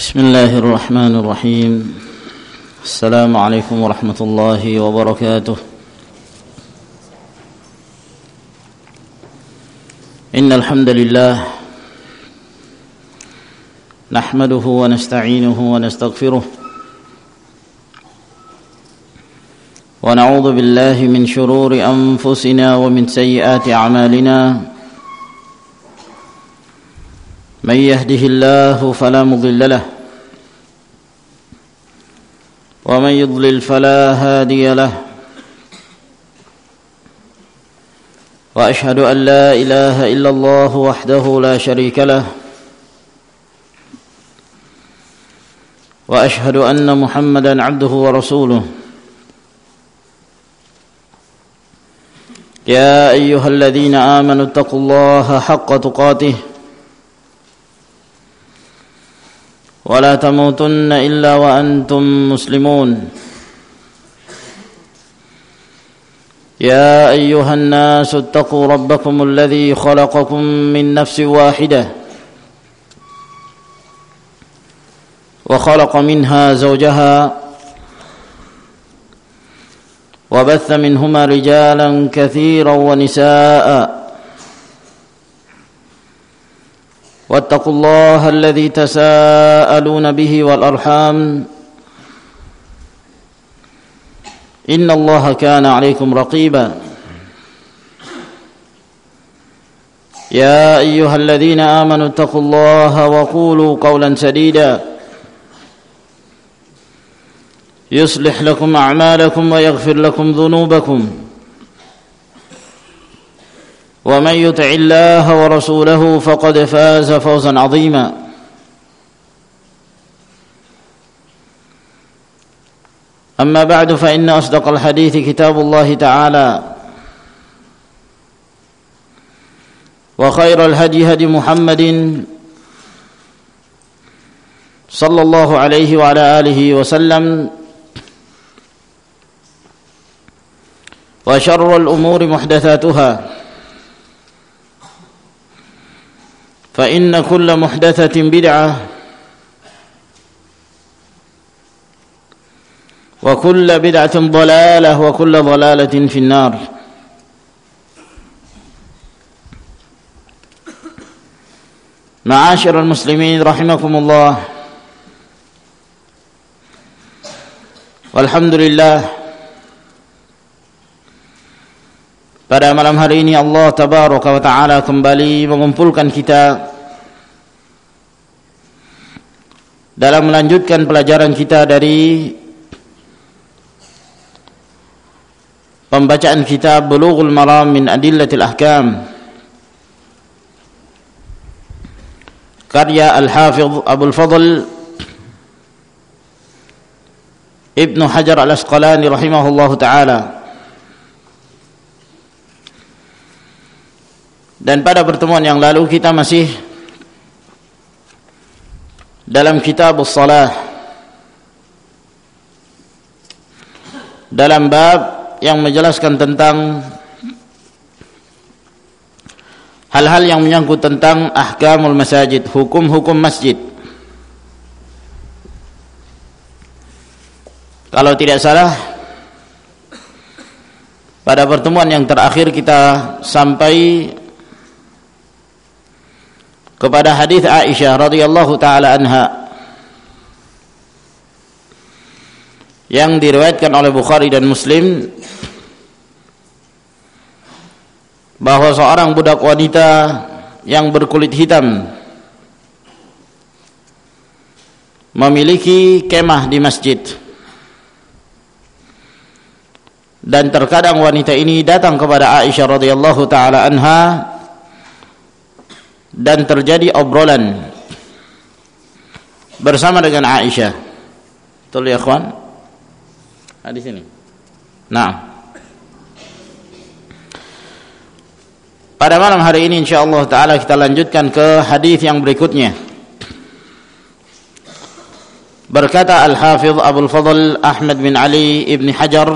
بسم الله الرحمن الرحيم. السلام عليكم ورحمة الله وبركاته. إن الحمد لله نحمده ونستعينه ونستغفره ونعوذ بالله من شرور أنفسنا ومن سيئات أعمالنا. من يهده الله فلا مضل له ومن يضلل فلا هادي له وأشهد أن لا إله إلا الله وحده لا شريك له وأشهد أن محمدا عبده ورسوله. يا أيها الذين آمنوا اتقوا الله حق تقاته ولا تموتن إلا وأنتم مسلمون. يا أيها الناس اتقوا ربكم الذي خلقكم من نفس واحدة وخلق منها زوجها وبث منهما رجالا كثيرا ونساء. واتقوا الله الذي تساءلون به والأرحام إن الله كان عليكم رقيبا. يا أيها الذين آمنوا اتقوا الله وقولوا قولا سديدا يصلح لكم أعمالكم ويغفر لكم ذنوبكم ومن يطع الله ورسوله فقد فاز فوزا عظيما. أما بعد فإن أصدق الحديث كتاب الله تعالى وخير الهدي هدي محمد صلى الله عليه وعلى آله وسلم وشر الأمور محدثاتها فإن كل محدثة بدعة وكل بدعة ضلالة وكل ضلالة في النار. معاشر المسلمين رحمكم الله. Walhamdulillah, pada malam hari ini Allah Tabaraka wa Ta'ala kembali mengumpulkan kita dalam melanjutkan pelajaran kita dari pembacaan kitab Bulughul Maram min Adillatil Ahkam karya Al-Hafidh Abul Fadl Ibnu Hajar Al-Asqalani rahimahullahu ta'ala. Dan pada pertemuan yang lalu kita masih dalam kitab As-Salah, dalam bab yang menjelaskan tentang hal-hal yang menyangkut tentang ahkamul masajid, hukum-hukum masjid. Kalau tidak salah, pada pertemuan yang terakhir kita sampai kepada hadis Aisyah radhiyallahu taala anha yang diriwayatkan oleh Bukhari dan Muslim, bahwa seorang budak wanita yang berkulit hitam memiliki kemah di masjid, dan terkadang wanita ini datang kepada Aisyah radhiyallahu taala anha dan terjadi obrolan bersama dengan Aisyah. Betul ya kawan? Di sini. Nah, pada malam hari ini insyaallah taala kita lanjutkan ke hadis yang berikutnya. Berkata Al-Hafidh Abul Fadl Ahmad bin Ali ibn Hajar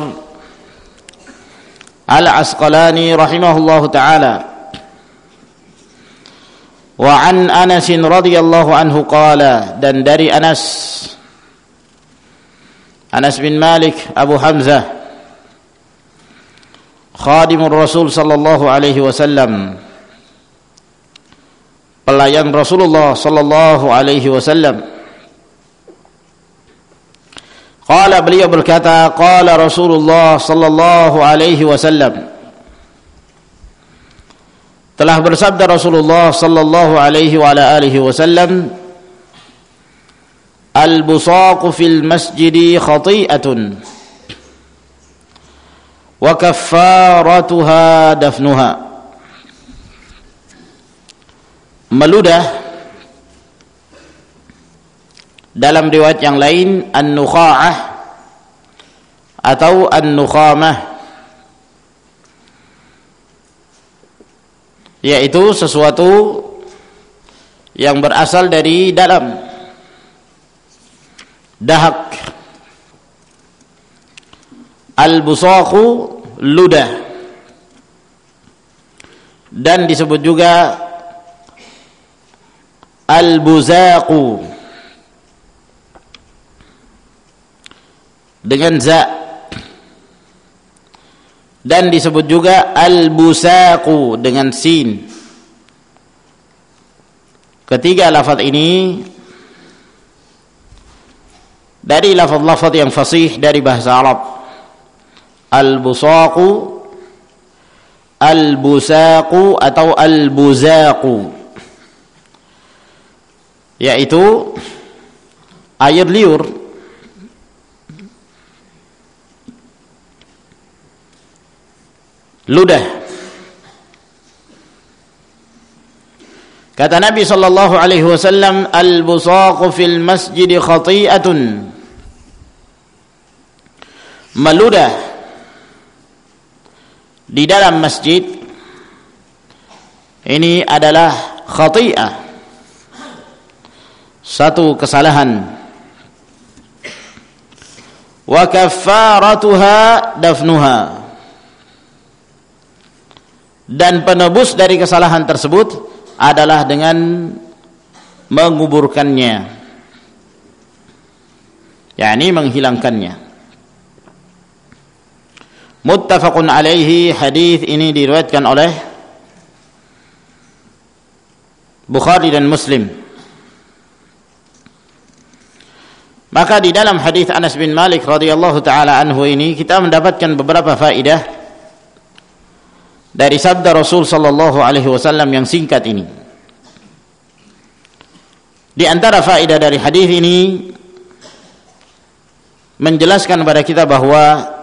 Al-Asqalani rahimahullahu taala, Wa an Anas radhiyallahu anhu qala, dan dari Anas bin Malik Abu Hamzah khadimur Rasul sallallahu alaihi wasallam, pelayan Rasulullah sallallahu alaihi wasallam. Qala, beliau berkata, qala Rasulullah sallallahu alaihi wasallam, telah bersabda Rasulullah sallallahu alaihi wa ala alihi wasallam, al-busaqu fil masjidi khati'atun wa kaffaratuha dafnuha. Meludah, dalam riwayat yang lain an-nukha'ah atau an-nukhamah, yaitu sesuatu yang berasal dari dalam dahak. Al-busaqu, ludah, dan disebut juga al-buzaqu dengan za, dan disebut juga al-busaqu dengan sin. Ketiga lafaz ini dari lafaz-lafaz yang fasih dari bahasa Arab. Al-busaqu, al-busaqu atau al-buzaqu, yaitu air liur. Ludah. Kata Nabi sallallahu alaihi wasallam, al-busaqu fil masjid khati'atun. Meludah di dalam masjid ini adalah khati'ah, satu kesalahan. Wa kaffaratuha dafnuha, dan penebus dari kesalahan tersebut adalah dengan menguburkannya, yakni menghilangkannya. Muttafaqun alaihi, hadis ini diriwayatkan oleh Bukhari dan Muslim. Maka di dalam hadis Anas bin Malik radhiyallahu taala anhu ini kita mendapatkan beberapa faedah dari sabda Rasul sallallahu alaihi wasallam yang singkat ini. Di antara faedah dari hadis ini menjelaskan kepada kita bahwa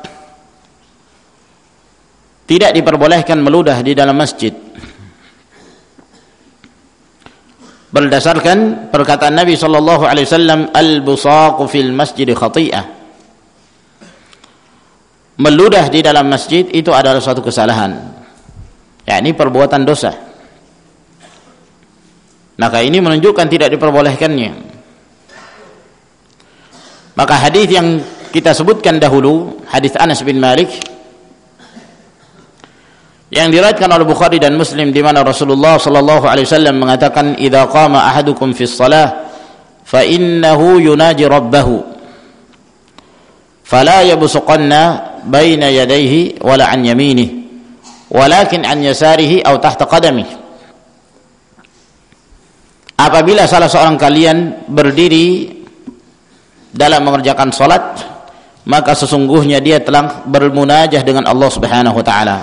tidak diperbolehkan meludah di dalam masjid, berdasarkan perkataan Nabi sallallahu alaihi wasallam, al-busaqu fil masjid khati'ah. Meludah di dalam masjid itu adalah suatu kesalahan, yakni perbuatan dosa. Maka ini menunjukkan tidak diperbolehkannya. Maka hadis yang kita sebutkan dahulu, hadis Anas bin Malik yang diriwayatkan oleh Bukhari dan Muslim, di mana Rasulullah sallallahu alaihi wasallam mengatakan, "Idza qama ahadukum fis shalah fa innahu yunaji rabbahu fala yabsuqanna baina yadayhi wala an yaminihi walakin an yasarihi aw tahta qadamihi." Apabila salah seorang kalian berdiri dalam mengerjakan salat, maka sesungguhnya dia telah bermunajah dengan Allah Subhanahu wa taala.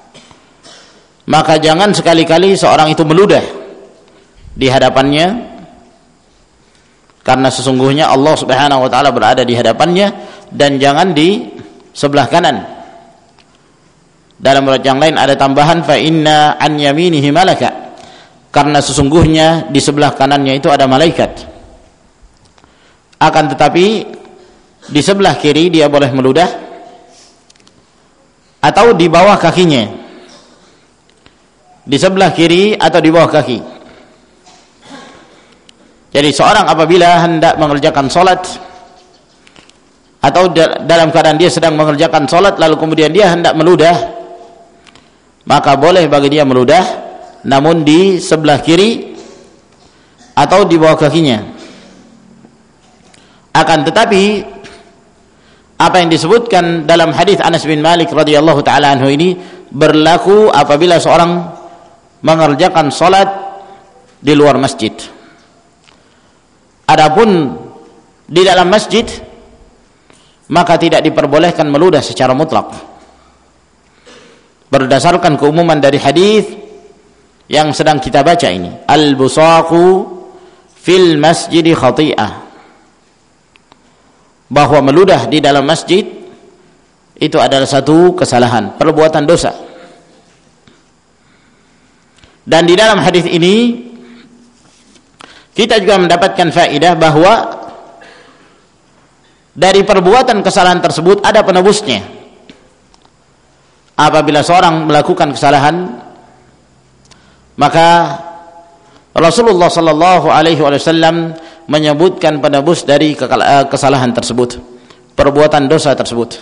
Maka jangan sekali-kali seorang itu meludah di hadapannya, karena sesungguhnya Allah Subhanahu wa taala berada di hadapannya, dan jangan di sebelah kanan. Dalam riwayat yang lain ada tambahan, fa inna an yaminihi malaka, karena sesungguhnya di sebelah kanannya itu ada malaikat. Akan tetapi di sebelah kiri dia boleh meludah, atau di bawah kakinya, di sebelah kiri atau di bawah kaki. Jadi seorang apabila hendak mengerjakan salat, atau dalam keadaan dia sedang mengerjakan salat lalu kemudian dia hendak meludah, maka boleh bagi dia meludah, namun di sebelah kiri atau di bawah kakinya. Akan tetapi apa yang disebutkan dalam hadis Anas bin Malik radhiyallahu taala anhu ini berlaku apabila seorang mengerjakan salat di luar masjid. Adapun di dalam masjid maka tidak diperbolehkan meludah secara mutlak. Berdasarkan keumuman dari hadis yang sedang kita baca ini, al-busaqu fil masjid khati'ah, bahwa meludah di dalam masjid itu adalah satu kesalahan, perbuatan dosa. Dan di dalam hadis ini kita juga mendapatkan faedah bahwa dari perbuatan kesalahan tersebut ada penebusnya. Apabila seorang melakukan kesalahan, maka Rasulullah sallallahu alaihi wasallam menyebutkan penebus dari kesalahan tersebut, perbuatan dosa tersebut,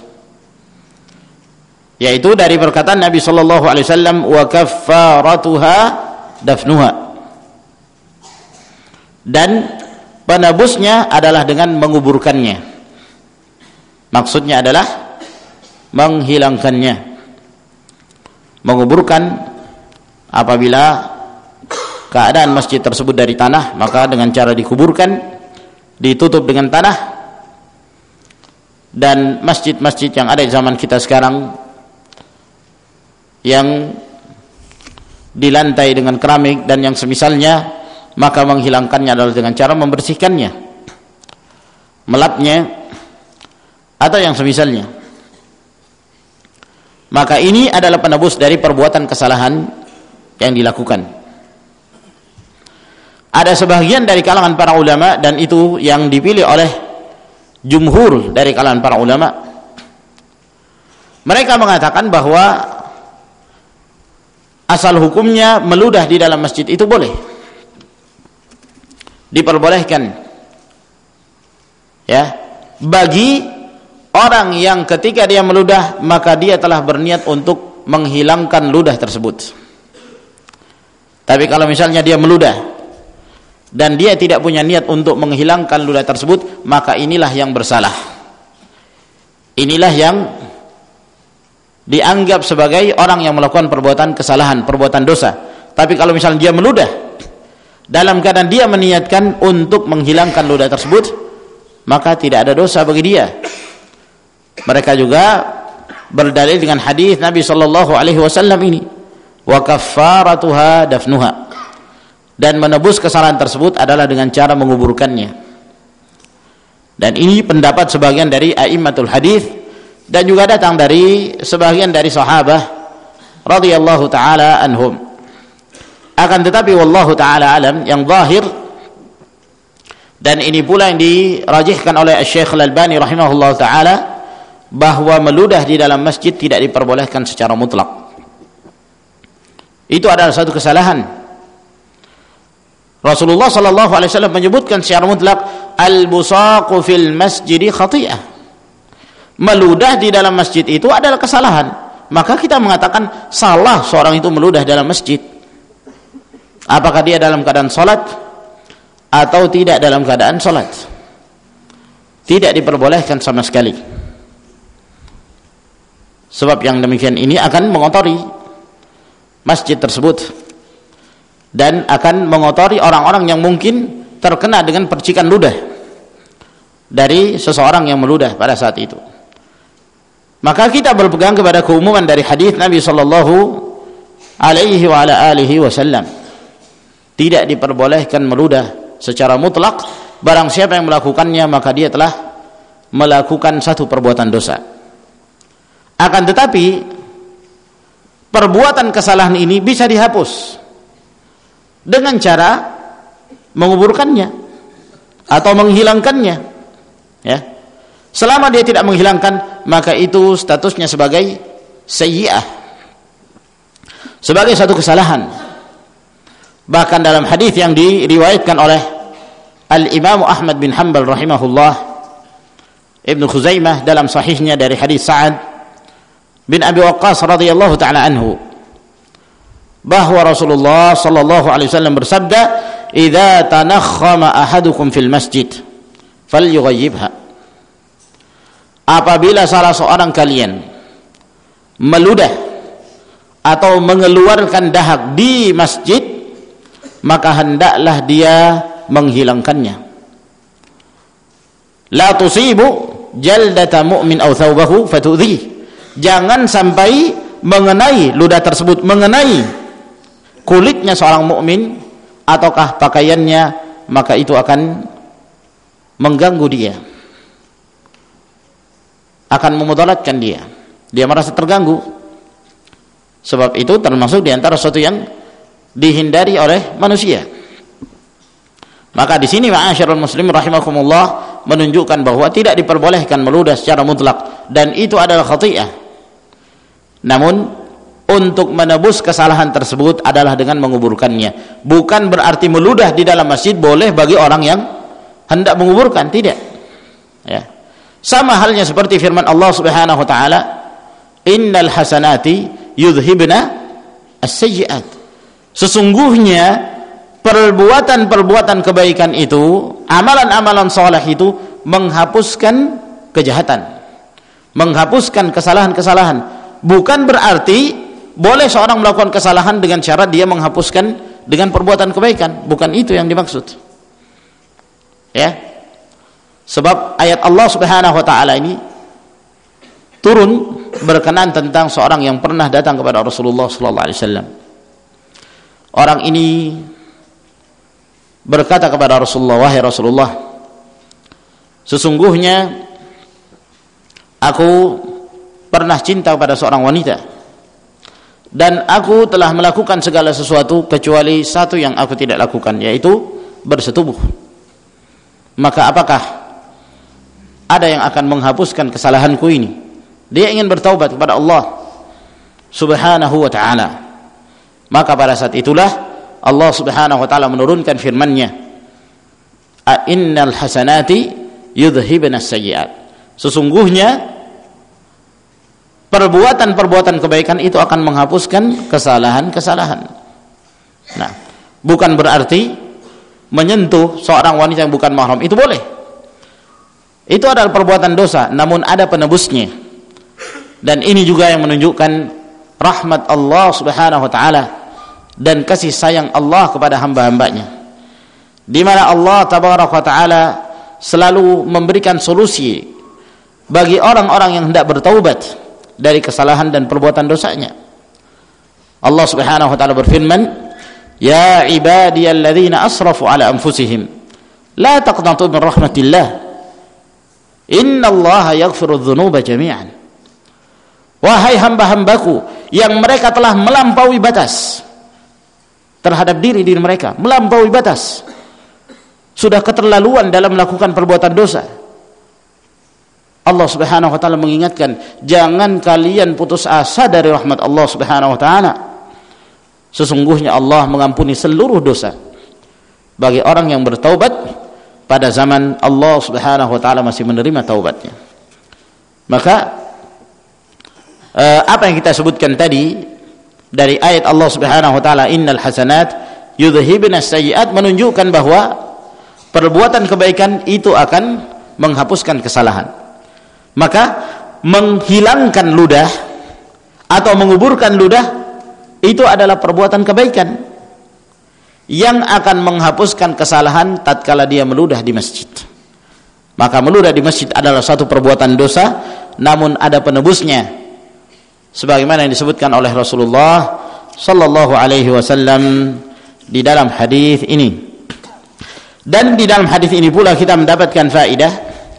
yaitu dari perkataan Nabi sallallahu alaihi wasallam, wa kaffaratuha dafnuha, dan penebusnya adalah dengan menguburkannya. Maksudnya adalah menghilangkannya. Menguburkan apabila keadaan masjid tersebut dari tanah, maka dengan cara dikuburkan, ditutup dengan tanah. Dan masjid-masjid yang ada di zaman kita sekarang yang dilantai dengan keramik dan yang semisalnya, maka menghilangkannya adalah dengan cara membersihkannya, melapnya atau yang semisalnya. Maka ini adalah penebus dari perbuatan kesalahan yang dilakukan. Ada sebagian dari kalangan para ulama, dan itu yang dipilih oleh jumhur dari kalangan para ulama, mereka mengatakan bahwa asal hukumnya meludah di dalam masjid itu boleh, diperbolehkan, ya, bagi orang yang ketika dia meludah maka dia telah berniat untuk menghilangkan ludah tersebut. Tapi kalau misalnya dia meludah dan dia tidak punya niat untuk menghilangkan ludah tersebut, maka inilah yang bersalah. Inilah yang dianggap sebagai orang yang melakukan perbuatan kesalahan, perbuatan dosa. Tapi kalau misalnya dia meludah dalam keadaan dia meniatkan untuk menghilangkan ludah tersebut, maka tidak ada dosa bagi dia. Mereka juga berdalil dengan hadis Nabi sallallahu alaihi wasallam ini, wa kaffaratuha dafnuha, dan menebus kesalahan tersebut adalah dengan cara menguburkannya. Dan ini pendapat sebagian dari a'immatul hadis, dan juga datang dari sebagian dari sahabat radhiyallahu taala anhum. Akan tetapi wallahu taala alam, yang zahir, dan ini pula yang dirajihkan oleh Syekh Al-Albani rahimahullahu taala, bahwa meludah di dalam masjid tidak diperbolehkan secara mutlak. Itu adalah satu kesalahan. Rasulullah sallallahu alaihi wasallam menyebutkan secara mutlak, al-busaqu fil masjid khati'ah. Meludah di dalam masjid itu adalah kesalahan. Maka kita mengatakan salah seorang itu meludah dalam masjid. Apakah dia dalam keadaan salat atau tidak dalam keadaan salat? Tidak diperbolehkan sama sekali. Sebab yang demikian ini akan mengotori masjid tersebut dan akan mengotori orang-orang yang mungkin terkena dengan percikan ludah dari seseorang yang meludah pada saat itu. Maka kita berpegang kepada keumuman dari hadis Nabi sallallahu alaihi wa ala alihi wasallam. Tidak diperbolehkan meludah secara mutlak. Barang siapa yang melakukannya maka dia telah melakukan satu perbuatan dosa. Akan tetapi perbuatan kesalahan ini bisa dihapus dengan cara menguburkannya atau menghilangkannya, ya. Selama dia tidak menghilangkan, maka itu statusnya sebagai sayyi'ah, sebagai satu kesalahan. Bahkan dalam hadis yang diriwayatkan oleh Al-Imam Ahmad bin Hanbal rahimahullah, Ibnu Khuzaimah dalam sahihnya dari hadis Sa'ad bin Abi Waqqas radhiyallahu ta'ala anhu, bahwa Rasulullah sallallahu alaihi wasallam bersabda, idza tanakhkhama ahadukum fil masjid falyughayyibha. Apabila salah seorang kalian meludah atau mengeluarkan dahak di masjid, maka hendaklah dia menghilangkannya. La tusibu jaldata mu'min aw thawbahu fatudhi. Jangan sampai mengenai ludah tersebut, mengenai kulitnya seorang mukmin ataukah pakaiannya, maka itu akan mengganggu dia, akan memudaratkan dia. Dia merasa terganggu. Sebab itu termasuk di antara sesuatu yang dihindari oleh manusia. Maka di sini ma'asyiral muslimin rahimakumullah menunjukkan bahwa tidak diperbolehkan meludah secara mutlak dan itu adalah khati'ah. Namun untuk menebus kesalahan tersebut adalah dengan menguburkannya. Bukan berarti meludah di dalam masjid boleh bagi orang yang hendak menguburkan, tidak. Ya. Sama halnya seperti firman Allah Subhanahu wa taala, "Innal hasanati yudhibna as-sayyi'at." Sesungguhnya perbuatan-perbuatan kebaikan itu, amalan-amalan saleh itu menghapuskan kejahatan, menghapuskan kesalahan-kesalahan. Bukan berarti boleh seorang melakukan kesalahan dengan syarat dia menghapuskan dengan perbuatan kebaikan. Bukan itu yang dimaksud. Ya. Sebab ayat Allah Subhanahu wa taala ini turun berkenaan tentang seorang yang pernah datang kepada Rasulullah sallallahu alaihi wasallam. Orang ini berkata kepada Rasulullah, "Wahai Rasulullah, sesungguhnya aku pernah cinta kepada seorang wanita dan aku telah melakukan segala sesuatu kecuali satu yang aku tidak lakukan, yaitu bersetubuh. Maka apakah ada yang akan menghapuskan kesalahanku ini?" Dia ingin bertaubat kepada Allah Subhanahu wa ta'ala. Maka pada saat itulah Allah Subhanahu wa ta'ala menurunkan firman-Nya, "Innal hasanati yudhhibna as-sayyi'at." Sesungguhnya perbuatan-perbuatan kebaikan itu akan menghapuskan kesalahan-kesalahan. Nah, bukan berarti menyentuh seorang wanita yang bukan mahram itu boleh. Itu adalah perbuatan dosa, namun ada penebusnya. Dan ini juga yang menunjukkan rahmat Allah Subhanahu wa taala dan kasih sayang Allah kepada hamba-hambanya, di mana Allah tabaraka wa taala selalu memberikan solusi bagi orang-orang yang hendak bertaubat dari kesalahan dan perbuatan dosanya. Allah Subhanahu wa taala berfirman, "Ya ibadiyalladzina asrafu ala anfusihim la taqnatu min rahmatillah innallaha yaghfirudz dzunuba jami'an." Wahai hamba-hambaku yang mereka telah melampaui batas terhadap diri mereka, melampaui batas, sudah keterlaluan dalam melakukan perbuatan dosa. Allah Subhanahu wa taala mengingatkan, jangan kalian putus asa dari rahmat Allah Subhanahu wa taala. Sesungguhnya Allah mengampuni seluruh dosa bagi orang yang bertaubat pada zaman Allah Subhanahu wa taala masih menerima taubatnya. Maka apa yang kita sebutkan tadi dari ayat Allah Subhanahu wa taala, "Innal hasanat yudhhibna as-sayyi'at," menunjukkan bahwa perbuatan kebaikan itu akan menghapuskan kesalahan. Maka menghilangkan ludah atau menguburkan ludah itu adalah perbuatan kebaikan yang akan menghapuskan kesalahan tatkala dia meludah di masjid. Maka meludah di masjid adalah satu perbuatan dosa, namun ada penebusnya sebagaimana yang disebutkan oleh Rasulullah sallallahu alaihi wasallam di dalam hadis ini. Dan di dalam hadis ini pula kita mendapatkan faedah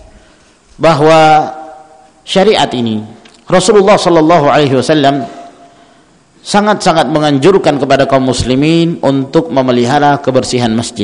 bahwa syariat ini, Rasulullah sallallahu alaihi wasallam sangat-sangat menganjurkan kepada kaum muslimin untuk memelihara kebersihan masjid.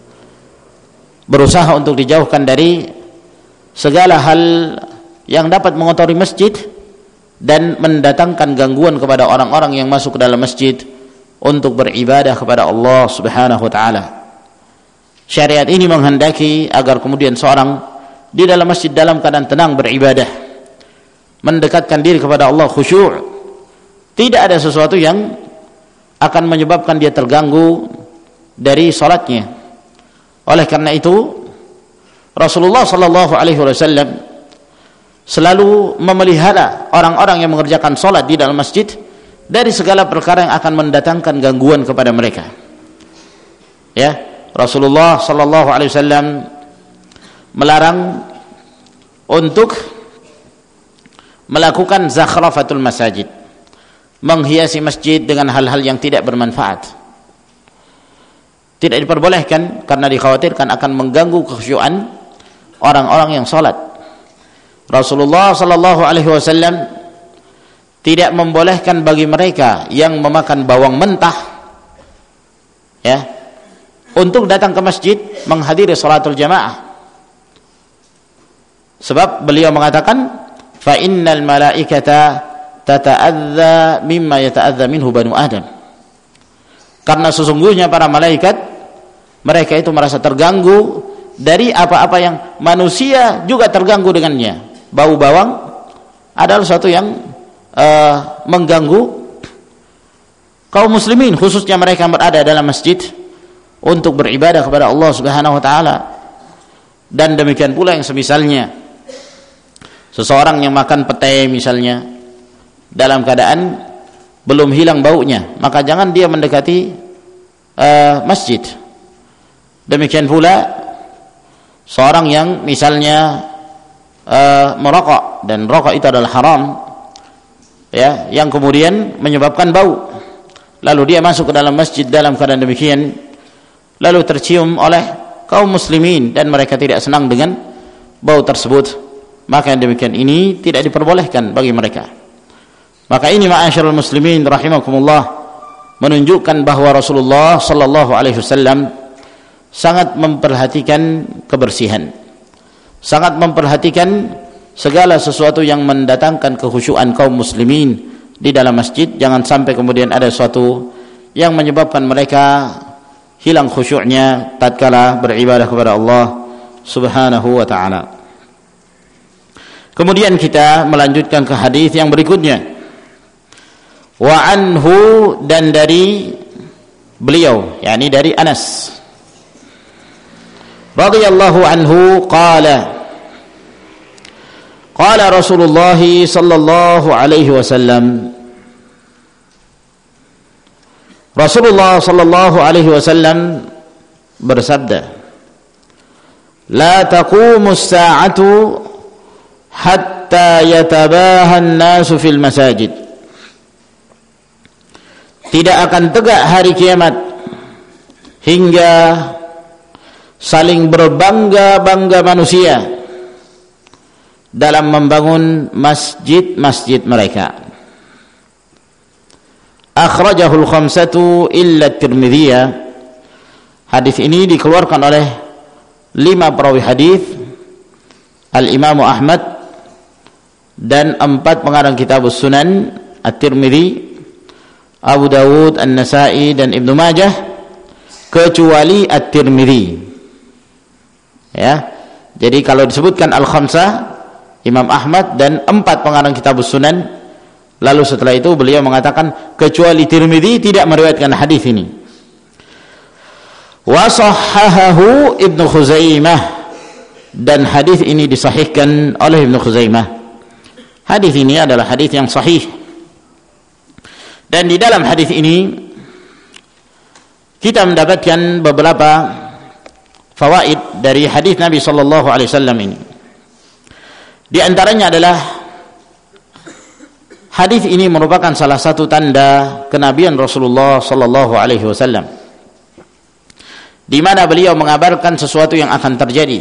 Berusaha untuk dijauhkan dari segala hal yang dapat mengotori masjid dan mendatangkan gangguan kepada orang-orang yang masuk ke dalam masjid untuk beribadah kepada Allah Subhanahu wa taala. Syariat ini menghendaki agar kemudian seorang di dalam masjid dalam keadaan tenang beribadah, mendekatkan diri kepada Allah khusyuk. Tidak ada sesuatu yang akan menyebabkan dia terganggu dari salatnya. Oleh karena itu Rasulullah sallallahu alaihi wasallam selalu memelihara orang-orang yang mengerjakan salat di dalam masjid dari segala perkara yang akan mendatangkan gangguan kepada mereka. Ya, Rasulullah sallallahu alaihi wasallam melarang untuk melakukan zakhrafatul masajid, menghiasi masjid dengan hal-hal yang tidak bermanfaat. Tidak diperbolehkan karena dikhawatirkan akan mengganggu kekhusyuan orang-orang yang salat. Rasulullah sallallahu alaihi wasallam tidak membolehkan bagi mereka yang memakan bawang mentah, ya, untuk datang ke masjid menghadiri salatul jamaah. Sebab beliau mengatakan, fa innal malaikata tata'adza mimma yata'adza minhu banu Adam. Karena sesungguhnya para malaikat, mereka itu merasa terganggu dari apa-apa yang manusia juga terganggu dengannya. Bau bawang adalah sesuatu yang mengganggu kaum muslimin, khususnya mereka yang berada dalam masjid untuk beribadah kepada Allah Subhanahu wa taala. Dan demikian pula yang semisalnya, seseorang yang makan pete misalnya dalam keadaan belum hilang baunya, maka jangan dia mendekati masjid. Demikian pula seorang yang misalnya merokok, dan rokok itu adalah haram, ya, yang kemudian menyebabkan bau, lalu dia masuk ke dalam masjid dalam keadaan demikian, lalu tercium oleh kaum muslimin dan mereka tidak senang dengan bau tersebut, maka yang demikian ini tidak diperbolehkan bagi mereka. Maka ini ma'asyiral muslimin rahimakumullah menunjukkan bahwa Rasulullah sallallahu alaihi wasallam sangat memperhatikan kebersihan, sangat memperhatikan segala sesuatu yang mendatangkan kekhusyuan kaum muslimin di dalam masjid. Jangan sampai kemudian ada sesuatu yang menyebabkan mereka hilang khusyuknya tatkala beribadah kepada Allah Subhanahu wa taala. Kemudian kita melanjutkan ke hadis yang berikutnya. Wa anhu, dan dari beliau, yakni dari Anas radhiyallahu anhu, qala Rasulullah sallallahu alaihi wasallam, Rasulullah sallallahu alaihi wasallam bersabda, la taqumu as-sa'atu hatta yatabaha an-nasu fil masajid. Tidak akan tegak hari kiamat hingga saling berbangga-bangga manusia dalam membangun masjid-masjid mereka. Akhrajahul khamsatu illa at-Tirmidzi. Hadis ini dikeluarkan oleh 5 perawi hadis, Al-Imam Ahmad dan 4 pengarang kitab Sunan, At-Tirmidzi, Abu Dawud, An-Nasa'i dan Ibnu Majah, kecuali At-Tirmidzi. Ya. Jadi kalau disebutkan Al-Khamsah, Imam Ahmad dan 4 pengarang kitab Sunan, lalu setelah itu beliau mengatakan kecuali Tirmidzi tidak meriwayatkan hadis ini. Wa sahhahahu Ibnu Khuzaimah, dan hadis ini disahihkan oleh Ibnu Khuzaimah. Hadis ini adalah hadis yang sahih. Dan di dalam hadis ini kita mendapatkan beberapa fawaid dari hadis Nabi sallallahu alaihi wasallam ini. Di antaranya adalah hadis ini merupakan salah satu tanda kenabian Rasulullah sallallahu alaihi wasallam, di mana beliau mengabarkan sesuatu yang akan terjadi,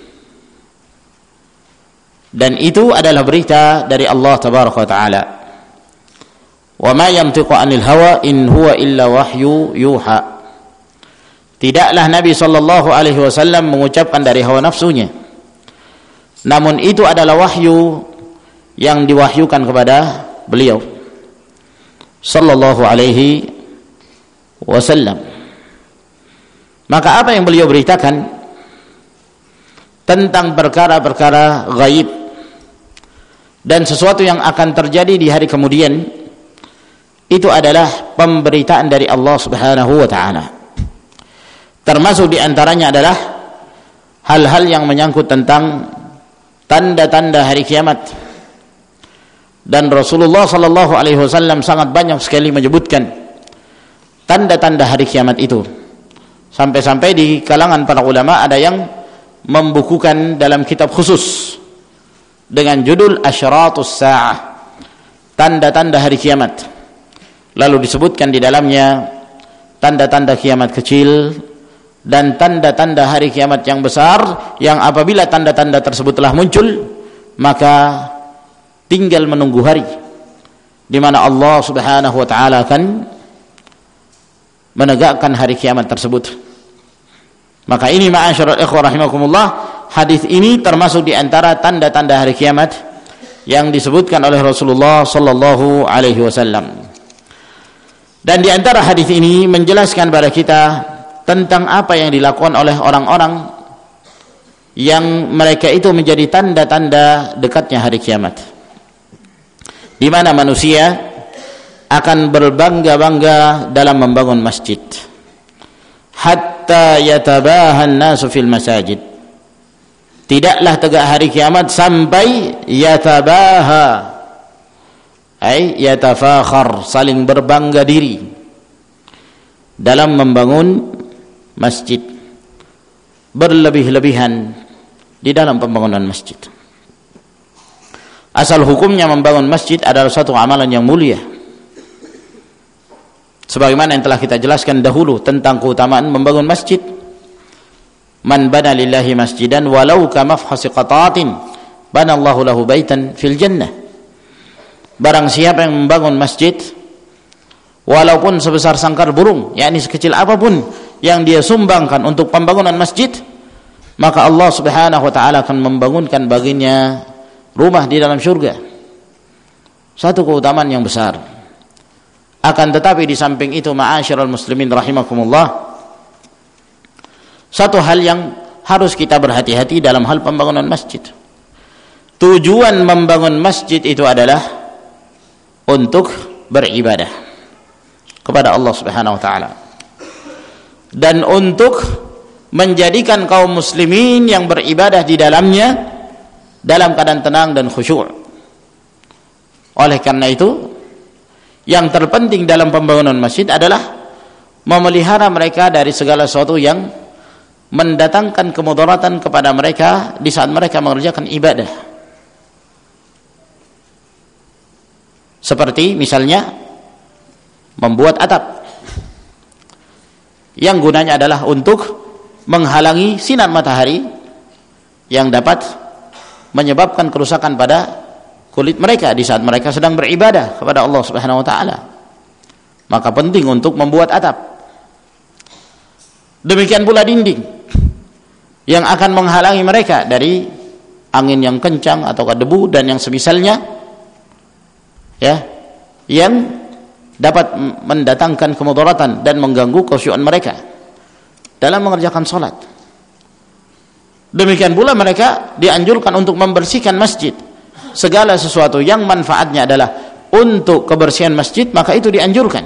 dan itu adalah berita dari Allah tabaraka wa taala. Wa ma yantiqu 'anil hawa in huwa illa wahyu yuha. Tidaklah Nabi sallallahu alaihi wasallam mengucapkan dari hawa nafsunya, namun itu adalah wahyu yang diwahyukan kepada beliau sallallahu alaihi wasallam. Maka apa yang beliau beritakan tentang perkara-perkara gaib dan sesuatu yang akan terjadi di hari kemudian, itu adalah pemberitaan dari Allah Subhanahu wa taala. Termasuk diantaranya adalah hal-hal yang menyangkut tentang tanda-tanda hari kiamat. Dan Rasulullah sallallahu alaihi wasallam sangat banyak sekali menyebutkan tanda-tanda hari kiamat itu. Sampai-sampai di kalangan para ulama ada yang membukukan dalam kitab khusus dengan judul Asyratus Sa'ah, tanda-tanda hari kiamat. Lalu disebutkan di dalamnya tanda-tanda kiamat kecil dan tanda-tanda hari kiamat yang besar, yang apabila tanda-tanda tersebut telah muncul, maka tinggal menunggu hari di mana Allah Subhanahu wa taala akan menegakkan hari kiamat tersebut. Maka ini ma'asyiral ikhwah rahimakumullah, hadis ini termasuk di antara tanda-tanda hari kiamat yang disebutkan oleh Rasulullah sallallahu alaihi wasallam. Dan di antara hadis ini menjelaskan kepada kita tentang apa yang dilakukan oleh orang-orang yang mereka itu menjadi tanda-tanda dekatnya hari kiamat, di mana manusia akan berbangga-bangga dalam membangun masjid, hatta yatabahan nasu fil masajid. Tidaklah tegak hari kiamat sampai yatabaha, ay yatafakhar, saling berbangga diri dalam membangun masjid, berlebih-lebihan di dalam pembangunan masjid. Asal hukumnya membangun masjid adalah satu amalan yang mulia, sebagaimana yang telah kita jelaskan dahulu tentang keutamaan membangun masjid. Man bana lillahi masjidan walau kamafhasi qatatin banallahu lahu baitan fil jannah. Barang siapa yang membangun masjid walaupun sebesar sangkar burung, yakni sekecil apapun yang dia sumbangkan untuk pembangunan masjid, maka Allah Subhanahu wa taala akan membangunkan baginya rumah di dalam surga. Satu keutamaan yang besar. Akan tetapi di samping itu, ma'asyiral muslimin rahimakumullah, satu hal yang harus kita berhati-hati dalam hal pembangunan masjid. Tujuan membangun masjid itu adalah untuk beribadah kepada Allah Subhanahu wa taala dan untuk menjadikan kaum muslimin yang beribadah di dalamnya dalam keadaan tenang dan khusyuk. Oleh karena itu, yang terpenting dalam pembangunan masjid adalah memelihara mereka dari segala sesuatu yang mendatangkan kemudaratan kepada mereka di saat mereka mengerjakan ibadah. Seperti misalnya membuat atap yang gunanya adalah untuk menghalangi sinar matahari yang dapat menyebabkan kerusakan pada kulit mereka di saat mereka sedang beribadah kepada Allah Subhanahu wa taala. Maka penting untuk membuat atap. Demikian pula dinding yang akan menghalangi mereka dari angin yang kencang atau debu dan yang semisalnya, ya, yang dapat mendatangkan kemudaratan dan mengganggu khusyuan mereka dalam mengerjakan salat. Demikian pula mereka dianjurkan untuk membersihkan masjid. Segala sesuatu yang manfaatnya adalah untuk kebersihan masjid, maka itu dianjurkan.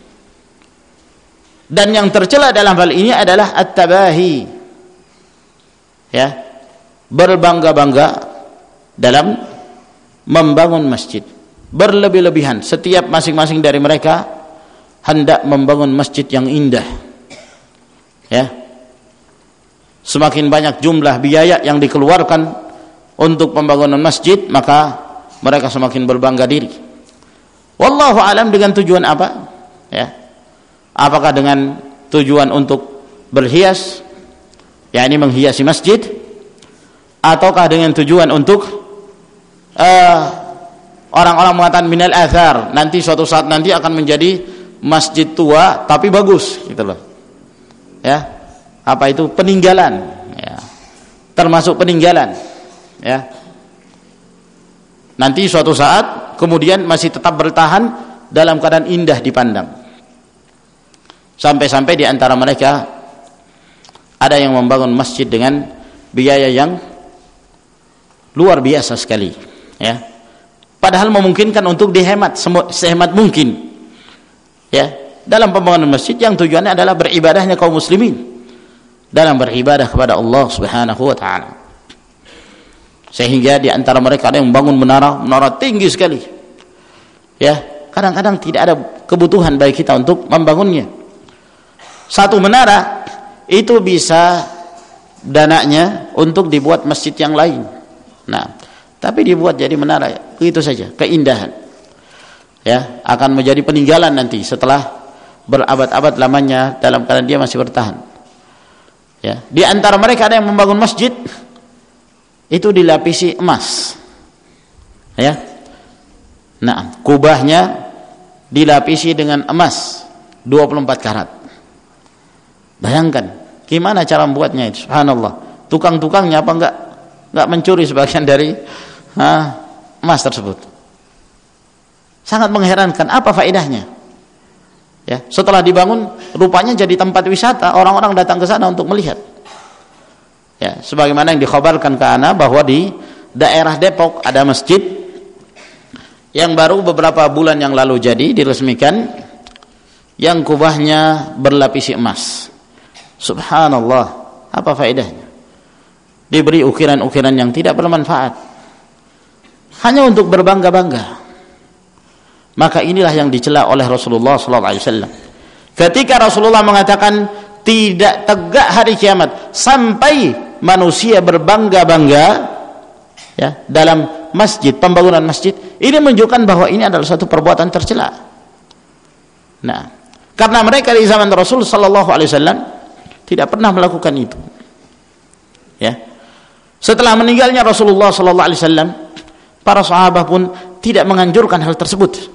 Dan yang tercela dalam hal ini adalah at-tabahi, ya, berbangga-bangga dalam membangun masjid, berlebih-lebihan. Setiap masing-masing dari mereka hendak membangun masjid yang indah, ya. Semakin banyak jumlah biaya yang dikeluarkan untuk pembangunan masjid, maka mereka semakin berbangga diri. Wallahu alam dengan tujuan apa? Ya. Apakah dengan tujuan untuk berhias, yakni menghiasi masjid, ataukah dengan tujuan untuk orang-orang mengatakan minal athar, nanti suatu saat nanti akan menjadi masjid tua tapi bagus, gitu loh. Ya. Apa itu? Peninggalan, ya. Termasuk peninggalan, ya. Nanti suatu saat kemudian masih tetap bertahan dalam keadaan indah dipandang. Sampai-sampai di antara mereka ada yang membangun masjid dengan biaya yang luar biasa sekali, ya. Padahal memungkinkan untuk dihemat sehemat mungkin, ya, dalam pembangunan masjid yang tujuannya adalah beribadahnya kaum muslimin. dalam beribadah kepada Allah Subhanahu wa taala. Sehingga di antara mereka ada yang membangun menara tinggi sekali. Ya, kadang-kadang tidak ada kebutuhan bagi kita untuk membangunnya. Satu menara itu bisa dananya untuk dibuat masjid yang lain. Nah, tapi dibuat jadi menara, begitu saja, keindahan. Ya, akan menjadi peninggalan nanti setelah berabad-abad lamanya dalam keadaan dia masih bertahan. Ya, di antara mereka ada yang membangun masjid itu dilapisi emas. Ya. Nah, kubahnya dilapisi dengan emas 24 karat. Bayangkan gimana cara membuatnya itu, subhanallah. Tukang-tukangnya apa enggak mencuri sebagian dari emas tersebut. Sangat mengherankan, apa faedahnya? Ya, setelah dibangun rupanya jadi tempat wisata, orang-orang datang ke sana untuk melihat. Ya, sebagaimana yang dikhabarkan ke ana bahwa di daerah Depok ada masjid yang baru beberapa bulan yang lalu jadi diresmikan, yang kubahnya berlapisi emas. Subhanallah, apa faedahnya? Diberi ukiran-ukiran yang tidak bermanfaat, hanya untuk berbangga-bangga. Maka inilah yang dicela oleh Rasulullah SAW. Ketika Rasulullah mengatakan tidak tegak hari kiamat sampai manusia berbangga-bangga ya dalam masjid, pembangunan masjid, ini menunjukkan bahwa ini adalah satu perbuatan tercela. Nah, karena mereka di zaman Rasul SAW tidak pernah melakukan itu. Ya. Setelah meninggalnya Rasulullah SAW, para sahabat pun tidak menganjurkan hal tersebut.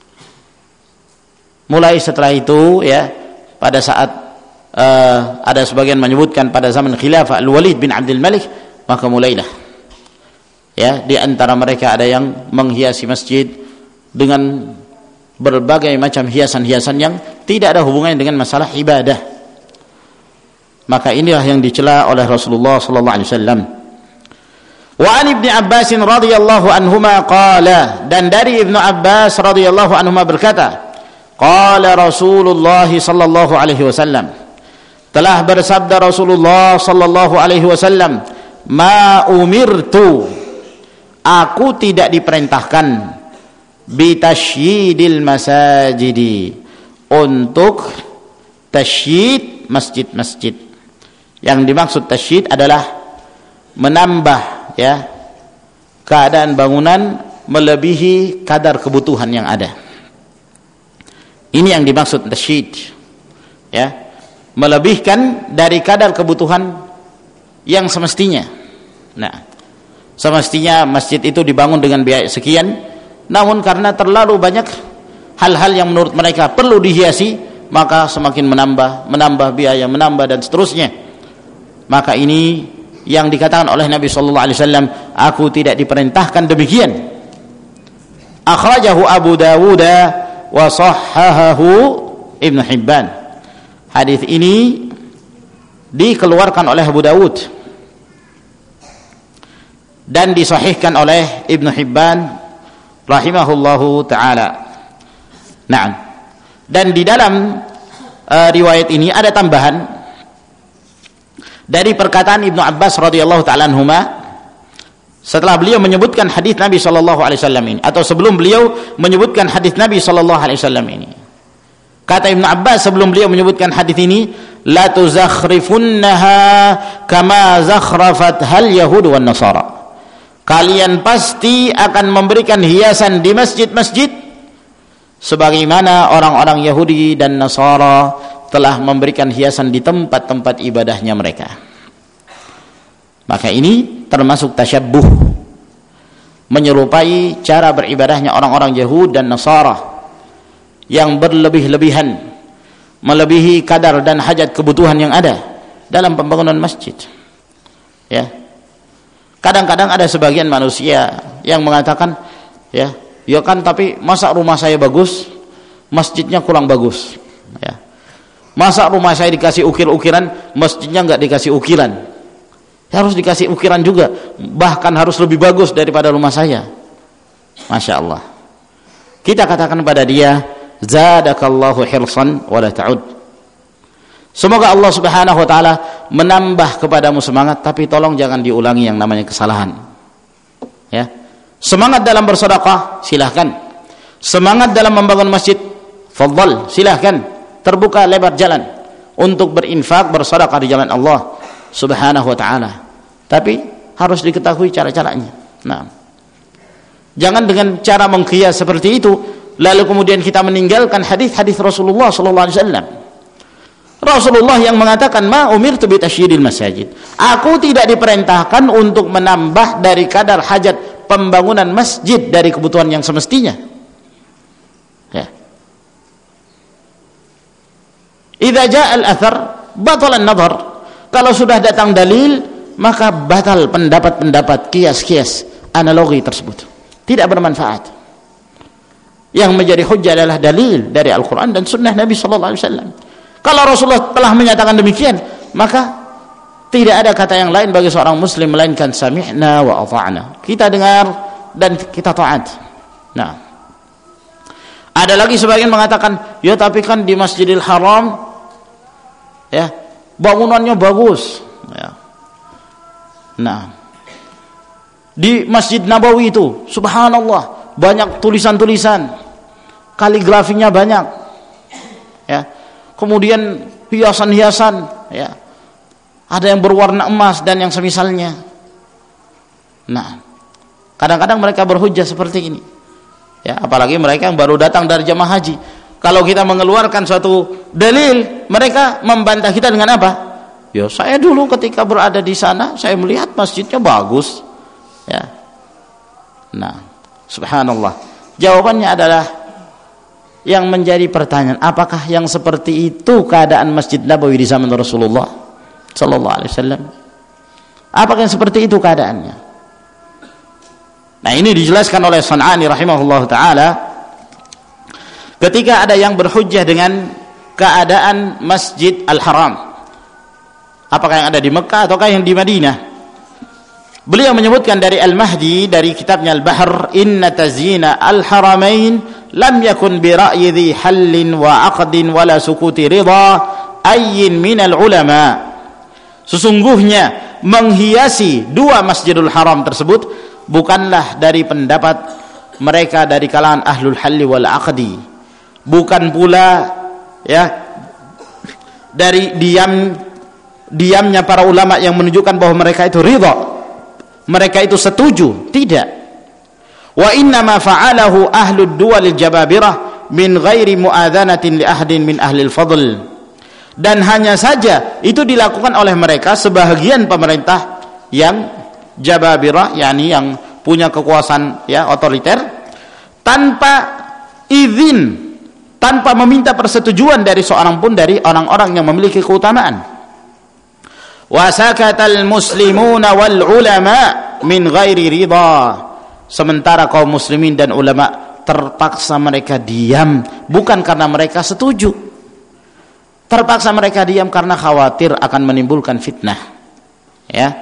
Mulai setelah itu, ya, pada saat ada sebagian menyebutkan pada zaman khilafah Al-Walid bin Abdul Malik, maka mulailah, ya, di antara mereka ada yang menghiasi masjid dengan berbagai macam hiasan-hiasan yang tidak ada hubungannya dengan masalah ibadah. Maka inilah yang dicela oleh Rasulullah sallallahu alaihi wasallam. Wa an Ibnu Abbas radhiyallahu anhuma qala, dan dari Ibnu Abbas radhiyallahu anhuma berkata, qala Rasulullah sallallahu alaihi wasallam, telah bersabda Rasulullah sallallahu alaihi wasallam, ma umirtu, aku tidak diperintahkan, bitasyyidil masajidi, untuk tasyid masjid-masjid. Yang dimaksud tasyid adalah menambah, ya, keadaan bangunan melebihi kadar kebutuhan yang ada. Ini yang dimaksud tasyid, ya, melebihkan dari kadar kebutuhan yang semestinya. Nah, semestinya masjid itu dibangun dengan biaya sekian, namun karena terlalu banyak hal-hal yang menurut mereka perlu dihiasi, maka semakin menambah biaya, menambah dan seterusnya. Maka ini yang dikatakan oleh Nabi sallallahu alaihi wasallam, aku tidak diperintahkan demikian. Akhrajahu Abu Dawud wa sahhahahu Ibnu Hibban. Hadis ini dikeluarkan oleh Abu Dawud dan disahihkan oleh Ibnu Hibban rahimahullahu taala. Nah, dan di dalam riwayat ini ada tambahan dari perkataan Ibnu Abbas radhiyallahu taala anhuma, setelah beliau menyebutkan hadis Nabi sallallahu alaihi wasallam ini, atau sebelum beliau menyebutkan hadis Nabi sallallahu alaihi wasallam ini. Kata Ibnu Abbas sebelum beliau menyebutkan hadis ini, la tuzakhrifunnaha kama zakhrafat hal yahud wan nasara. Kalian pasti akan memberikan hiasan di masjid-masjid sebagaimana orang-orang Yahudi dan Nasara telah memberikan hiasan di tempat-tempat ibadahnya mereka. Maka ini termasuk tasyabbuh, menyerupai cara beribadahnya orang-orang Yahud dan Nasara yang berlebih-lebihan, melebihi kadar dan hajat kebutuhan yang ada dalam pembangunan masjid. Ya, kadang-kadang ada sebagian manusia yang mengatakan, ya kan, tapi masa rumah saya bagus, masjidnya kurang bagus. Ya, masa rumah saya dikasih ukir-ukiran, masjidnya enggak dikasih ukiran. Harus dikasih ukiran juga, bahkan harus lebih bagus daripada rumah saya. Masya Allah. Kita katakan pada dia, zadakallahu hirsan wa la ta'ud. Semoga Allah subhanahu wa ta'ala menambah kepadamu semangat, tapi tolong jangan diulangi yang namanya kesalahan. Ya. Semangat dalam bersedekah, silahkan. Semangat dalam membangun masjid, fadhal, silahkan. Terbuka lebar jalan untuk berinfak, bersedekah di jalan Allah Subhanahu wa taala. Tapi harus diketahui cara-caranya. Nah, jangan dengan cara mengkias seperti itu lalu kemudian kita meninggalkan hadis-hadis Rasulullah sallallahu alaihi wasallam. Rasulullah yang mengatakan, "Ma umirtu bi tasyyidil masajid." Aku tidak diperintahkan untuk menambah dari kadar hajat pembangunan masjid dari kebutuhan yang semestinya. Ya. Idza jaa al-athar batala an-nadhar. Kalau sudah datang dalil, maka batal pendapat-pendapat kias-kias analogi tersebut. Tidak bermanfaat. Yang menjadi hujjah adalah dalil dari Al-Qur'an dan sunnah Nabi sallallahu alaihi wasallam. Kalau Rasulullah telah menyatakan demikian, maka tidak ada kata yang lain bagi seorang muslim melainkan sami'na wa ata'na. Kita dengar dan kita taat. Nah, ada lagi sebagian mengatakan, ya tapi kan di Masjidil Haram ya bangunannya bagus. Ya. Nah, di Masjid Nabawi itu, subhanallah, banyak tulisan-tulisan, kaligrafinya banyak. Ya. Kemudian hiasan-hiasan, ya. Ada yang berwarna emas dan yang semisalnya. Nah, kadang-kadang mereka berhujjah seperti ini. Ya, apalagi mereka yang baru datang dari jamaah haji. Kalau kita mengeluarkan suatu dalil, mereka membantah kita dengan apa? Ya, saya dulu ketika berada di sana, saya melihat masjidnya bagus. Ya. Nah, subhanallah. Jawabannya adalah yang menjadi pertanyaan, apakah yang seperti itu keadaan Masjid Nabawi di zaman Rasulullah sallallahu alaihi wasallam? Apakah yang seperti itu keadaannya? Nah, ini dijelaskan oleh San'ani rahimahullah taala ketika ada yang berhujjah dengan keadaan Masjid Al-Haram. Apakah yang ada di Mekah ataukah yang di Madinah? Beliau menyebutkan dari Al-Mahdi dari kitabnya Al-Bahr, inna tazyina al-haramain lam yakun bi ra'yi dhi hallin wa aqdin wala sukuti ridha ayyin minal ulama. Sesungguhnya menghiasi dua Masjidul Haram tersebut bukanlah dari pendapat mereka dari kalangan ahlul halli wal aqdi, bukan pula ya dari diamnya para ulama yang menunjukkan bahwa mereka itu ridha, mereka itu setuju, tidak. Wa inna ma fa'alahu ahlud duwalil jababirah min ghairi mu'adzanatin li ahdin min ahlil fadl. Dan hanya saja itu dilakukan oleh mereka sebahagian pemerintah yang jababirah, yakni yang punya kekuasaan ya otoriter, tanpa izin, tanpa meminta persetujuan dari seorang pun dari orang-orang yang memiliki keutamaan. Wa sakatal muslimuna wal ulama min ghairi ridha. Sementara kaum muslimin dan ulama terpaksa mereka diam bukan karena mereka setuju. Terpaksa mereka diam karena khawatir akan menimbulkan fitnah. Ya.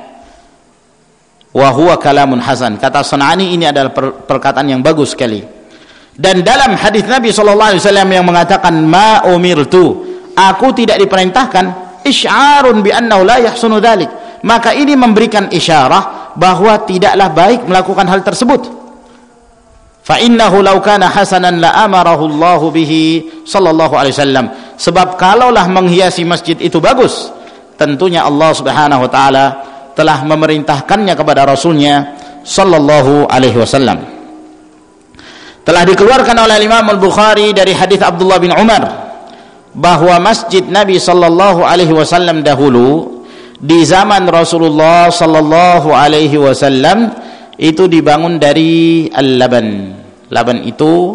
Wa huwa kalamun hasan. Kata San'ani, ini adalah perkataan yang bagus sekali. Dan dalam hadis Nabi sallallahu alaihi wasallam yang mengatakan ma umirtu, aku tidak diperintahkan, isy'arun bi annahu la yahsunu dzalik. Maka ini memberikan isyarah bahwa tidaklah baik melakukan hal tersebut. Fa innahu law kana hasanan la amarahu Allah bihi sallallahu alaihi wasallam. Sebab kalaulah menghiasi masjid itu bagus, tentunya Allah Subhanahu wa taala telah memerintahkannya kepada Rasulnya sallallahu alaihi wasallam. Telah dikeluarkan oleh Imam Al-Bukhari dari hadis Abdullah bin Umar bahwa masjid Nabi sallallahu alaihi wasallam dahulu di zaman Rasulullah sallallahu alaihi wasallam itu dibangun dari al-laban. Laban itu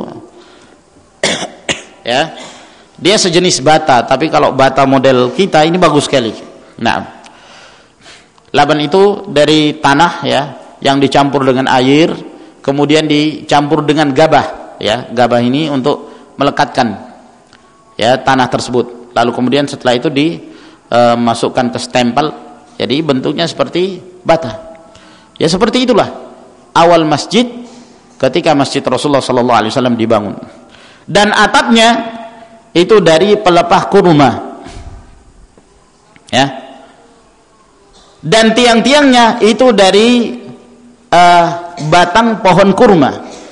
ya, dia sejenis bata, tapi kalau bata model kita ini bagus sekali. Nah, laban itu dari tanah ya, yang dicampur dengan air, kemudian dicampur dengan gabah ya. Gabah ini untuk melekatkan ya tanah tersebut. Lalu kemudian setelah itu dimasukkan ke stempel, jadi bentuknya seperti bata. Ya seperti itulah awal masjid ketika Masjid Rasulullah sallallahu alaihi wasallam dibangun. Dan atapnya itu dari pelepah kurma. Ya. dan tiang-tiangnya itu dari batang pohon kurma.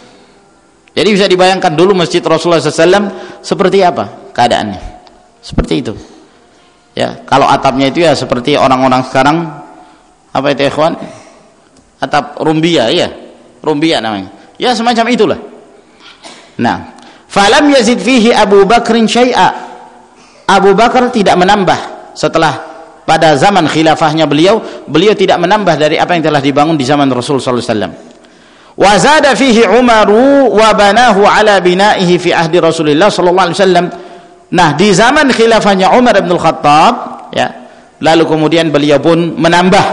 Jadi bisa dibayangkan dulu masjid Rasulullah SAW seperti apa keadaannya. Seperti itu. Ya, kalau atapnya itu ya seperti orang-orang sekarang, apa itu ikhwan? Atap rumbia, ya. Rumbia namanya. Ya semacam itulah. Nah, falam yazid fihi Abu Bakrin syai'a. Abu Bakar tidak menambah setelah pada zaman khilafahnya beliau tidak menambah dari apa yang telah dibangun di zaman Rasul sallallahu alaihi wasallam. Wa zada fihi Umaru wa banahu ala bina'ihi fi ahdi Rasulillah sallallahu alaihi wasallam. Nah, di zaman khilafahnya Umar bin Khattab, ya, lalu kemudian beliau pun menambah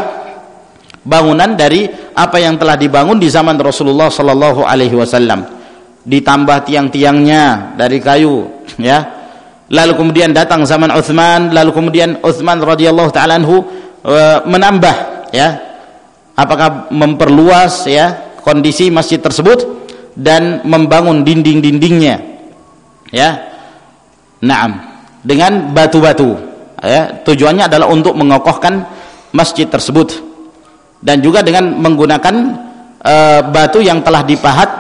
bangunan dari apa yang telah dibangun di zaman Rasulullah sallallahu alaihi wasallam. Ditambah tiang-tiangnya dari kayu, ya. Lalu kemudian datang zaman Utsman, lalu kemudian Utsman radhiyallahu taala anhu menambah, ya. Apakah memperluas, ya, kondisi masjid tersebut dan membangun dinding-dindingnya, ya. Naam, dengan batu-batu, ya. Tujuannya adalah untuk mengokohkan masjid tersebut dan juga dengan menggunakan batu yang telah dipahat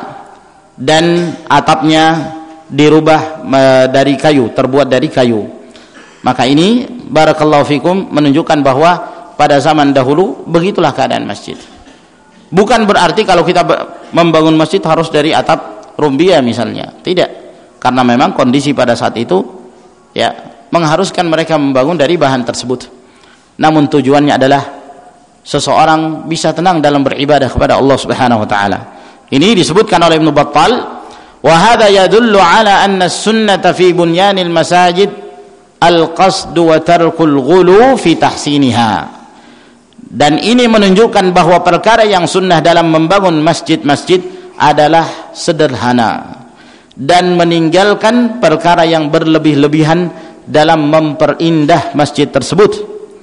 dan atapnya dirubah dari kayu, terbuat dari kayu. Maka ini barakallahu fikum menunjukkan bahwa pada zaman dahulu begitulah keadaan masjid. Bukan berarti kalau kita membangun masjid harus dari atap rumbia misalnya, tidak, karena memang kondisi pada saat itu, ya, mengharuskan mereka membangun dari bahan tersebut. Namun tujuannya adalah seseorang bisa tenang dalam beribadah kepada Allah Subhanahu wa taala. Ini disebutkan oleh Ibnu Battal, wa hadha yadullu ala anna as-sunnata fi bunyanil masajid al-qasd wa tarkul ghulu fi tahsiniha. Dan ini menunjukkan bahwa perkara yang sunnah dalam membangun masjid-masjid adalah sederhana dan meninggalkan perkara yang berlebih-lebihan dalam memperindah masjid tersebut.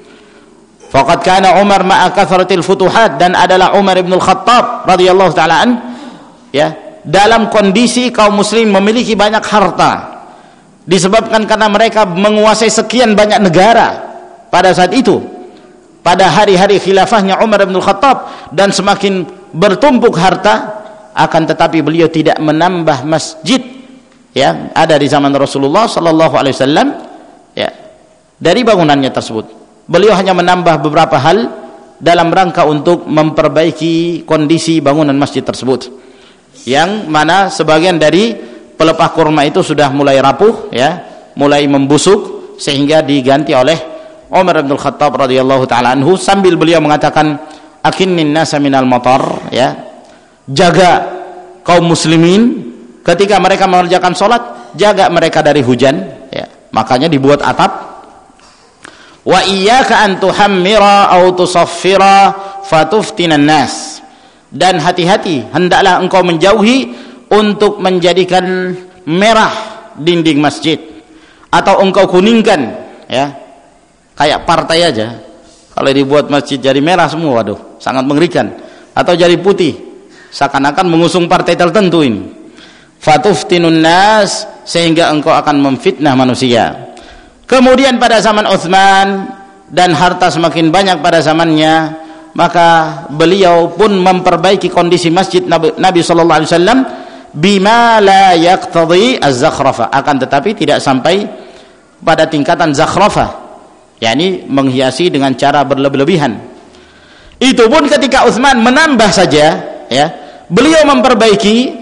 Faqad kana Umar ma'a kathratil futuhat, dan adalah Umar bin Khattab radhiyallahu taala an, ya, dalam kondisi kaum muslim memiliki banyak harta disebabkan karena mereka menguasai sekian banyak negara pada saat itu, pada hari-hari khilafahnya Umar bin Khattab, dan semakin bertumpuk harta, akan tetapi beliau tidak menambah masjid yang ada di zaman Rasulullah sallallahu alaihi wasallam, ya, dari bangunannya tersebut. Beliau hanya menambah beberapa hal dalam rangka untuk memperbaiki kondisi bangunan masjid tersebut, yang mana sebagian dari pelepah kurma itu sudah mulai rapuh, ya, mulai membusuk, sehingga diganti oleh Umar bin Khattab radhiyallahu taala anhu, sambil beliau mengatakan akinnin nasa minal matar, ya, jaga kaum muslimin ketika mereka mengerjakan salat, jaga mereka dari hujan, ya. Makanya dibuat atap. Wa iyyaka an tuhammira aw tusaffira fatuftinan nas. Dan hati-hati, hendaklah engkau menjauhi untuk menjadikan merah dinding masjid atau engkau kuningkan, ya, kayak partai aja. Kalau dibuat masjid jadi merah semua, waduh, sangat mengerikan. Atau jadi putih, seakan-akan mengusung partai tertentu ini. Fatuftinun nas, sehingga engkau akan memfitnah manusia. Kemudian pada zaman Utsman, dan harta semakin banyak pada zamannya, maka beliau pun memperbaiki kondisi masjid Nabi sallallahu alaihi wasallam bima la yaqtadi az-zakhrafa, akan tetapi tidak sampai pada tingkatan zakhrafah, yakni menghiasi dengan cara berlebih-lebihan. Itu pun ketika Utsman menambah saja, ya, beliau memperbaiki,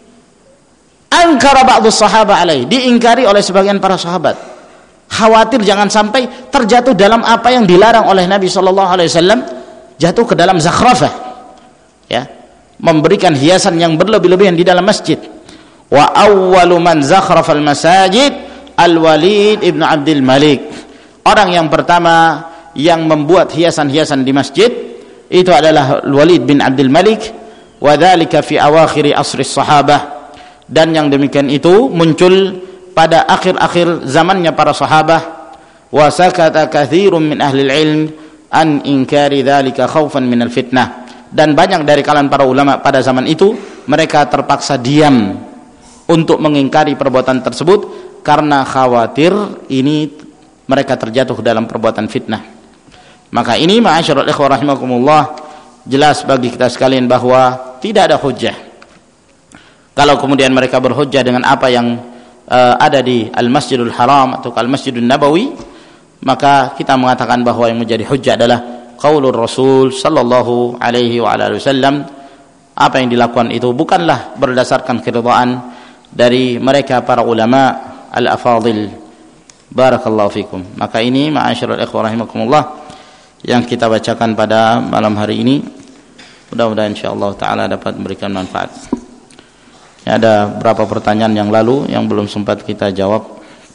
angkara ba'dus sahabat alaih, diingkari oleh sebagian para sahabat, khawatir jangan sampai terjatuh dalam apa yang dilarang oleh Nabi sallallahu alaihi wasallam, jatuh ke dalam zakhrafah, ya, memberikan hiasan yang berlebih-lebihan di dalam masjid. Wa awwalu man zakhrafal masajid Al-Walid ibn Abdul Malik. Orang yang pertama yang membuat hiasan-hiasan di masjid itu adalah Al-Walid bin Abdul Malik, wa dzalika fi awakhir asri sahabah, dan yang demikian itu muncul pada akhir-akhir zamannya para sahabah. Wa sakata katsirun min ahli ilm an inkari dzalika khaufan min al-fitnah, dan banyak dari kalangan para ulama pada zaman itu mereka terpaksa diam untuk mengingkari perbuatan tersebut karena khawatir ini mereka terjatuh dalam perbuatan fitnah. Maka ini ma'asyiral ikhwah rahimakumullah, jelas bagi kita sekalian bahwa tidak ada hujjah. Kalau kemudian mereka berhujjah dengan apa yang ada di Al-Masjidul Haram atau Al-Masjidul Nabawi, maka kita mengatakan bahwa yang menjadi hujjah adalah qaulur Rasul sallallahu alaihi wa alihi wasallam. Apa yang dilakukan itu bukanlah berdasarkan keridhaan dari mereka para ulama al-afadil. Barakallahu fikum. Maka ini ma'asyiral ikhwah rahimakumullah yang kita bacakan pada malam hari ini, mudah-mudahan insyaallah taala dapat memberikan manfaat. Ya, ada beberapa pertanyaan yang lalu yang belum sempat kita jawab.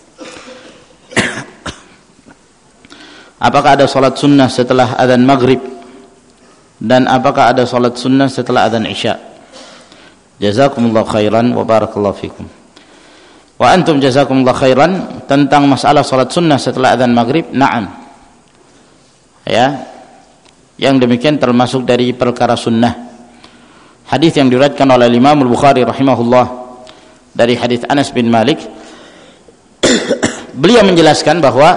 Apakah ada salat sunnah setelah adzan maghrib, dan apakah ada salat sunnah setelah adzan isya? Jazakumullahu khairan wa barakallahu fikum. Wa antum jazakumullahu khairan. Tentang masalah salat sunnah setelah adzan maghrib, na'am. Ya, yang demikian termasuk dari perkara sunnah. Hadis yang diriwayatkan oleh Imam Al-Bukhari rahimahullah dari hadis Anas bin Malik, beliau menjelaskan bahwa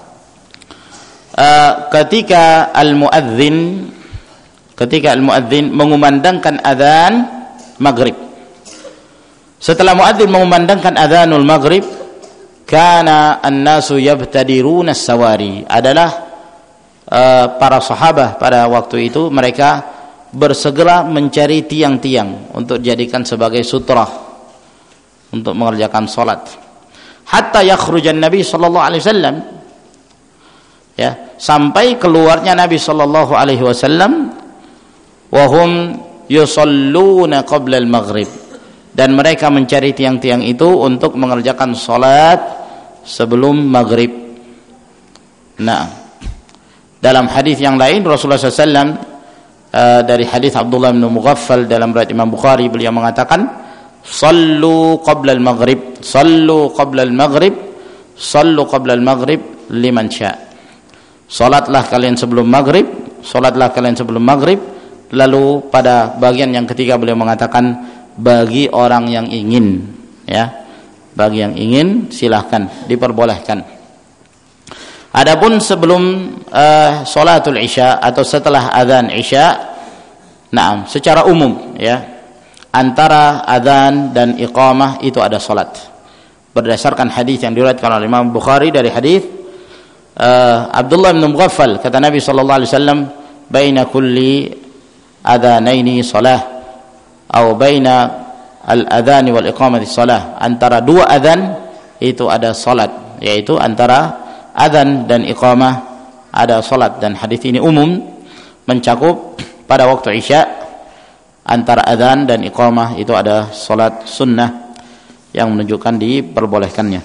ketika al-muadzin mengumandangkan adzan maghrib, setelah muadzin mengumandangkan adzanul maghrib, kana an-nasu yabtadiruna as-sawari, adalah para sahabat pada waktu itu mereka bersegera mencari tiang-tiang untuk dijadikan sebagai sutrah untuk mengerjakan salat, hatta yakhrujan Nabi sallallahu alaihi wasallam, ya, sampai keluarnya Nabi sallallahu alaihi wasallam, wa hum yusalluna qabla al-maghrib, dan mereka mencari tiang-tiang itu untuk mengerjakan salat sebelum maghrib. Nah, dalam hadis yang lain Rasulullah SAW dari hadis Abdullah bin Mughaffal dalam riwayat Imam Bukhari, beliau mengatakan, sallu qabla al-maghrib, sallu qabla al-maghrib, sallu qabla al-maghrib liman sya'. Salatlah kalian sebelum maghrib, salatlah kalian sebelum maghrib. Lalu pada bagian yang ketiga beliau mengatakan, bagi orang yang ingin, ya, bagi yang ingin silahkan, diperbolehkan. Adapun sebelum salatul isya atau setelah adzan isya, na'am, secara umum, ya, antara adzan dan iqamah itu ada salat. Berdasarkan hadis yang diriwayatkan oleh Imam Bukhari dari hadis Abdullah bin Mughaffal, kata Nabi sallallahu alaihi wasallam, baina kulli adzanaini salah, atau baina al-adzan wal iqamati salah, antara dua adzan itu ada salat, yaitu antara adzan dan iqamah ada salat. Dan hadis ini umum, mencakup pada waktu isya, antara adzan dan iqamah itu ada salat sunnah yang menunjukkan diperbolehkannya.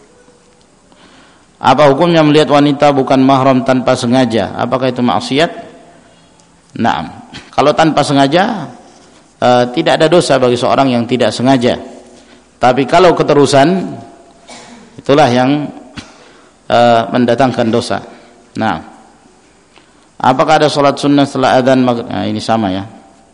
Apa hukumnya melihat wanita bukan mahram tanpa sengaja? Apakah itu maksiat? Naam. Kalau tanpa sengaja tidak ada dosa bagi seorang yang tidak sengaja. Tapi kalau keterusan, itulah yang mendatangkan dosa. Nah, apakah ada salat sunnah setelah adzan maghrib? Nah, ini sama, ya.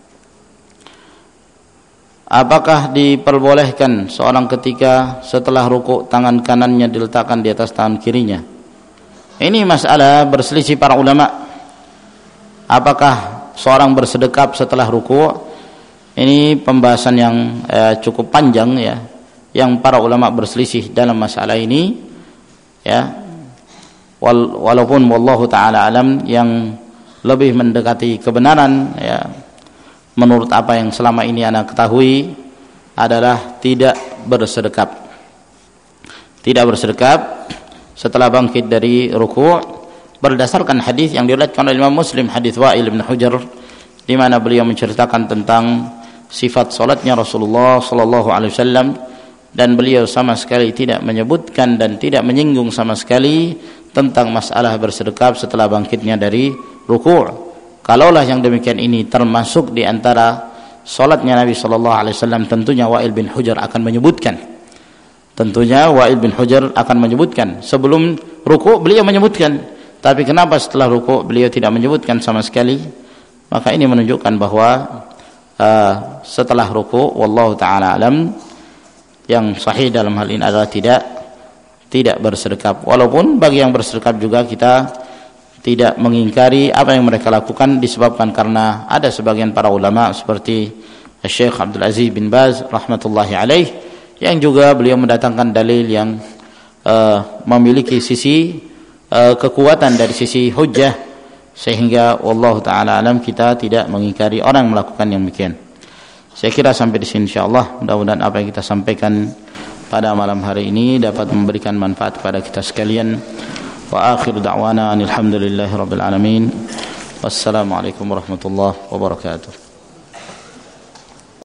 Apakah diperbolehkan seorang ketika setelah rukuk tangan kanannya diletakkan di atas tangan kirinya? Ini masalah berselisih para ulama. Apakah seorang bersedekap setelah rukuk? Ini pembahasan yang cukup panjang, ya, yang para ulama berselisih dalam masalah ini, ya. Walaupun wallahu taala alam, yang lebih mendekati kebenaran, ya, menurut apa yang selama ini ana ketahui, adalah tidak bersedekap. Tidak bersedekap setelah bangkit dari ruku', berdasarkan hadis yang diriwayatkan oleh Imam Muslim, hadis Wa'il bin Hujr, di mana beliau menceritakan tentang sifat salatnya Rasulullah sallallahu alaihi wasallam, dan beliau sama sekali tidak menyebutkan dan tidak menyinggung sama sekali tentang masalah bersedekap setelah bangkitnya dari ruku'. Kalaulah yang demikian ini termasuk di antara salatnya Nabi sallallahu alaihi wasallam, tentunya Wa'il bin Hujr akan menyebutkan. Tentunya Wa'il bin Hujr akan menyebutkan. Sebelum ruku' beliau menyebutkan, tapi kenapa setelah ruku' beliau tidak menyebutkan sama sekali? Maka ini menunjukkan bahwa setelah ruku', wallahu taala alam, yang sahih dalam hal ini adalah tidak bersedekap. Walaupun bagi yang bersedekap juga kita tidak mengingkari apa yang mereka lakukan disebabkan karena ada sebagian para ulama seperti Syekh Abdul Aziz bin Baz rahmatullahi alaih yang juga beliau mendatangkan dalil yang memiliki sisi kekuatan dari sisi hujjah, sehingga wallahu taala alam kita tidak mengingkari orang yang melakukan yang demikian. Saya kira sampai di sini insyaallah. Mudah-mudahan apa yang kita sampaikan pada malam hari ini dapat memberikan manfaat kepada kita sekalian. Wa akhiru da'wana alhamdulillahi rabbil alamin. Wassalamualaikum warahmatullahi wabarakatuh.